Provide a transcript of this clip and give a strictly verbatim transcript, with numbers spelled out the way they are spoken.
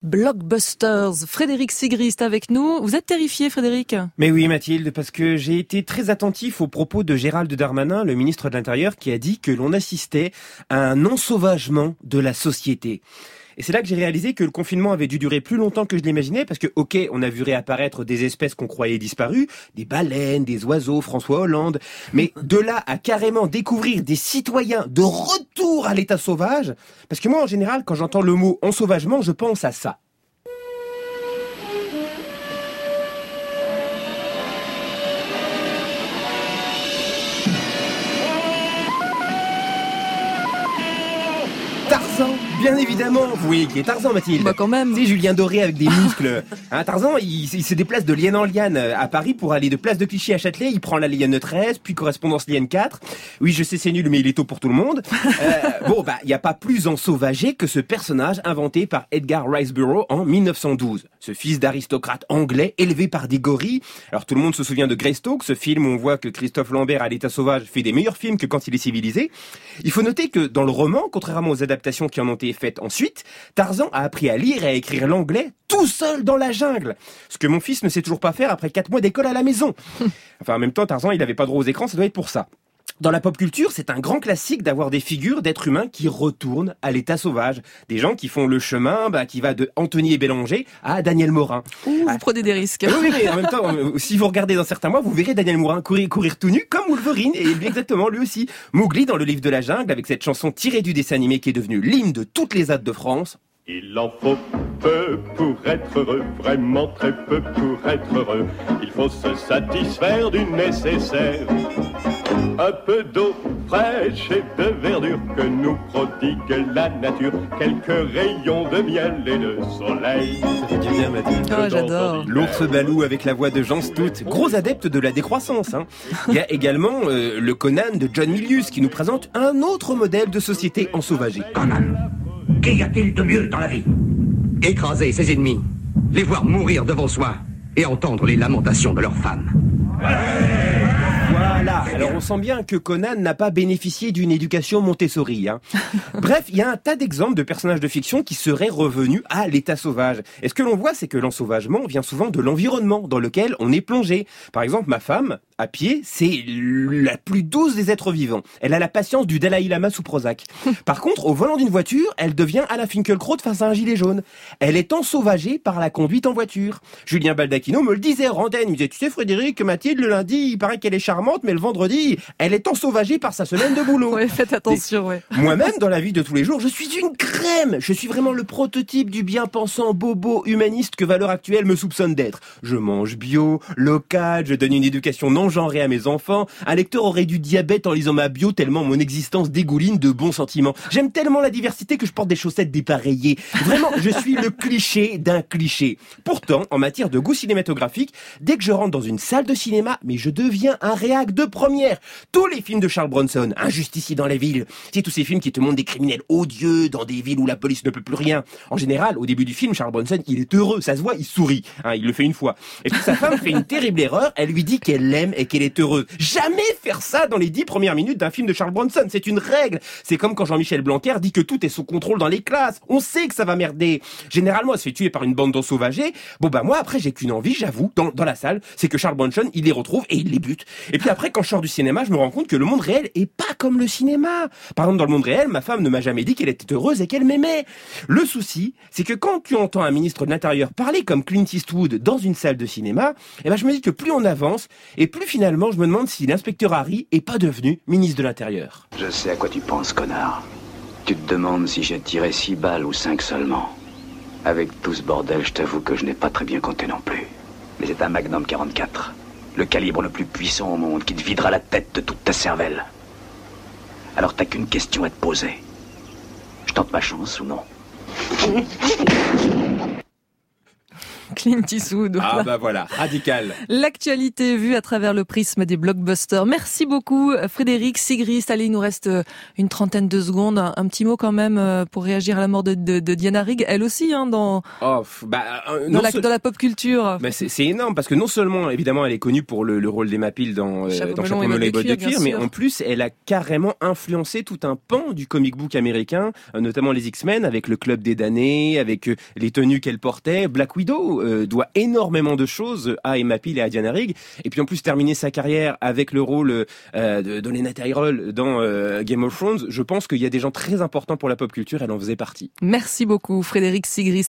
Blockbusters. Frédéric Sigrist avec nous. Vous êtes terrifié, Frédéric ? Mais oui, Mathilde, parce que j'ai été très attentif aux propos de Gérald Darmanin, le ministre de l'Intérieur, qui a dit que l'on assistait à un ensauvagement de la société. Et c'est là que j'ai réalisé que le confinement avait dû durer plus longtemps que je l'imaginais, parce que, ok, on a vu réapparaître des espèces qu'on croyait disparues, des baleines, des oiseaux, François Hollande, mais de là à carrément découvrir des citoyens de retour à l'état sauvage, parce que moi, en général, quand j'entends le mot ensauvagement, je pense à ça. Tarzan, bien évidemment. Vous voyez qui est Tarzan, Mathilde? Bah quand même. C'est Julien Doré avec des muscles. Hein, Tarzan, il, il se déplace de liane en liane à Paris pour aller de Place de Clichy à Châtelet. Il prend la liane treize, puis correspondance liane quatre. Oui, je sais, c'est nul, mais il est tôt pour tout le monde. Euh, bon, bah, il n'y a pas plus ensauvagé que ce personnage inventé par Edgar Rice Burroughs en mille neuf cent douze. Ce fils d'aristocrate anglais élevé par des gorilles. Alors tout le monde se souvient de Greystoke, ce film où on voit que Christophe Lambert à l'état sauvage fait des meilleurs films que quand il est civilisé. Il faut noter que dans le roman, contrairement aux adaptations qui en ont été faites ensuite, Tarzan a appris à lire et à écrire l'anglais tout seul dans la jungle. Ce que mon fils ne sait toujours pas faire après quatre mois d'école à la maison. Enfin, en même temps, Tarzan, il n'avait pas droit aux écrans, ça doit être pour ça. Dans la pop culture, c'est un grand classique d'avoir des figures d'êtres humains qui retournent à l'état sauvage. Des gens qui font le chemin, bah, qui va de Anthony et Bélanger à Daniel Morin. Ouh, ah. Vous prenez des risques. Oui, mais en même temps, si vous regardez dans certains mois, vous verrez Daniel Morin courir, courir tout nu comme Wolverine, et lui exactement, lui aussi. Mowgli dans le livre de la jungle, avec cette chanson tirée du dessin animé qui est devenue l'hymne de toutes les hâtes de France. Il en faut peu pour être heureux, vraiment très peu pour être heureux. Il faut se satisfaire du nécessaire. Un peu d'eau fraîche et de verdure que nous prodigue la nature. Quelques rayons de miel et de soleil. Ça fait du bien, Mathilde. Oh, j'adore. L'ours Balou avec la voix de Jean Stout, gros adepte de la décroissance. Hein. Il y a également euh, le Conan de John Milius qui nous présente un autre modèle de société ensauvagée. Conan, qu'y a-t-il de mieux dans la vie ? Écraser ses ennemis, les voir mourir devant soi et entendre les lamentations de leurs femmes. Voilà, alors on sent bien que Conan n'a pas bénéficié d'une éducation Montessori. Hein. Bref, il y a un tas d'exemples de personnages de fiction qui seraient revenus à l'état sauvage. Et ce que l'on voit, c'est que l'ensauvagement vient souvent de l'environnement dans lequel on est plongé. Par exemple, ma femme, à pied, c'est la plus douce des êtres vivants. Elle a la patience du Dalai Lama sous Prozac. Par contre, au volant d'une voiture, elle devient Alain Finkielkraut face à un gilet jaune. Elle est ensauvagée par la conduite en voiture. Julien Baldacchino me le disait hors antenne. Il me disait, tu sais Frédéric, Mathilde, le lundi, il paraît qu'elle est charmante, mais le vendredi, elle est ensauvagée par sa semaine de boulot. Ouais, faites attention, ouais. Moi-même, dans la vie de tous les jours, je suis une crème. Je suis vraiment le prototype du bien-pensant bobo humaniste que Valeurs Actuelles me soupçonne d'être. Je mange bio, local, je donne une éducation non genrée à mes enfants. Un lecteur aurait du diabète en lisant ma bio tellement mon existence dégouline de bons sentiments. J'aime tellement la diversité que je porte des chaussettes dépareillées. Vraiment, je suis le cliché d'un cliché. Pourtant, en matière de goût cinématographique, dès que je rentre dans une salle de cinéma, mais je deviens un réac de première. Tous les films de Charles Bronson, Un justicier dans la ville, c'est tous ces films qui te montrent des criminels odieux dans des villes où la police ne peut plus rien. En général, au début du film, Charles Bronson, il est heureux, ça se voit, il sourit. Hein, il le fait une fois. Et puis sa femme fait une terrible erreur, elle lui dit qu'elle l'aime et qu'elle est heureuse. Jamais faire ça dans les dix premières minutes d'un film de Charles Bronson, c'est une règle. C'est comme quand Jean-Michel Blanquer dit que tout est sous contrôle dans les classes. On sait que ça va merder. Généralement, elle se fait tuer par une bande d'ensauvagés. Bon bah moi, après, j'ai qu'une envie, j'avoue, dans, dans la salle, c'est que Charles Bronson, il les retrouve et il les bute. Et puis après, quand je sors du cinéma, je me rends compte que le monde réel est pas comme le cinéma. Par exemple, dans le monde réel, ma femme ne m'a jamais dit qu'elle était heureuse et qu'elle m'aimait. Le souci, c'est que quand tu entends un ministre de l'Intérieur parler comme Clint Eastwood dans une salle de cinéma, eh ben je me dis que plus on avance, et plus finalement je me demande si l'inspecteur Harry est pas devenu ministre de l'Intérieur. Je sais à quoi tu penses, connard. Tu te demandes si j'ai tiré six balles ou cinq seulement. Avec tout ce bordel, je t'avoue que je n'ai pas très bien compté non plus. Mais c'est un Magnum quarante-quatre. Le calibre le plus puissant au monde qui te videra la tête de toute ta cervelle. Alors t'as qu'une question à te poser. Je tente ma chance ou non ? Clint Eastwood. Voilà. Ah bah voilà, radical. L'actualité vue à travers le prisme des blockbusters. Merci beaucoup Frédéric Sigrist. Allez, il nous reste une trentaine de secondes. Un petit mot quand même pour réagir à la mort de, de, de Diana Rigg, elle aussi, hein, dans, oh, bah, euh, dans, la, seul... dans la pop culture. Bah c'est, c'est énorme parce que non seulement, évidemment, elle est connue pour le, le rôle d'Emma Peel dans euh, dans Chapeau melon et bottes de cuir, mais en plus, elle a carrément influencé tout un pan du comic book américain, euh, notamment les X-Men, avec le club des damnés, avec euh, les tenues qu'elle portait. Black Widow euh, doit énormément de choses à Emma Peel et à Diana Rigg. Et puis en plus, terminer sa carrière avec le rôle euh, de d'Olenna Tyrell dans euh, Game of Thrones, je pense qu'il y a des gens très importants pour la pop culture, elle en faisait partie. Merci beaucoup Frédéric Sigrist.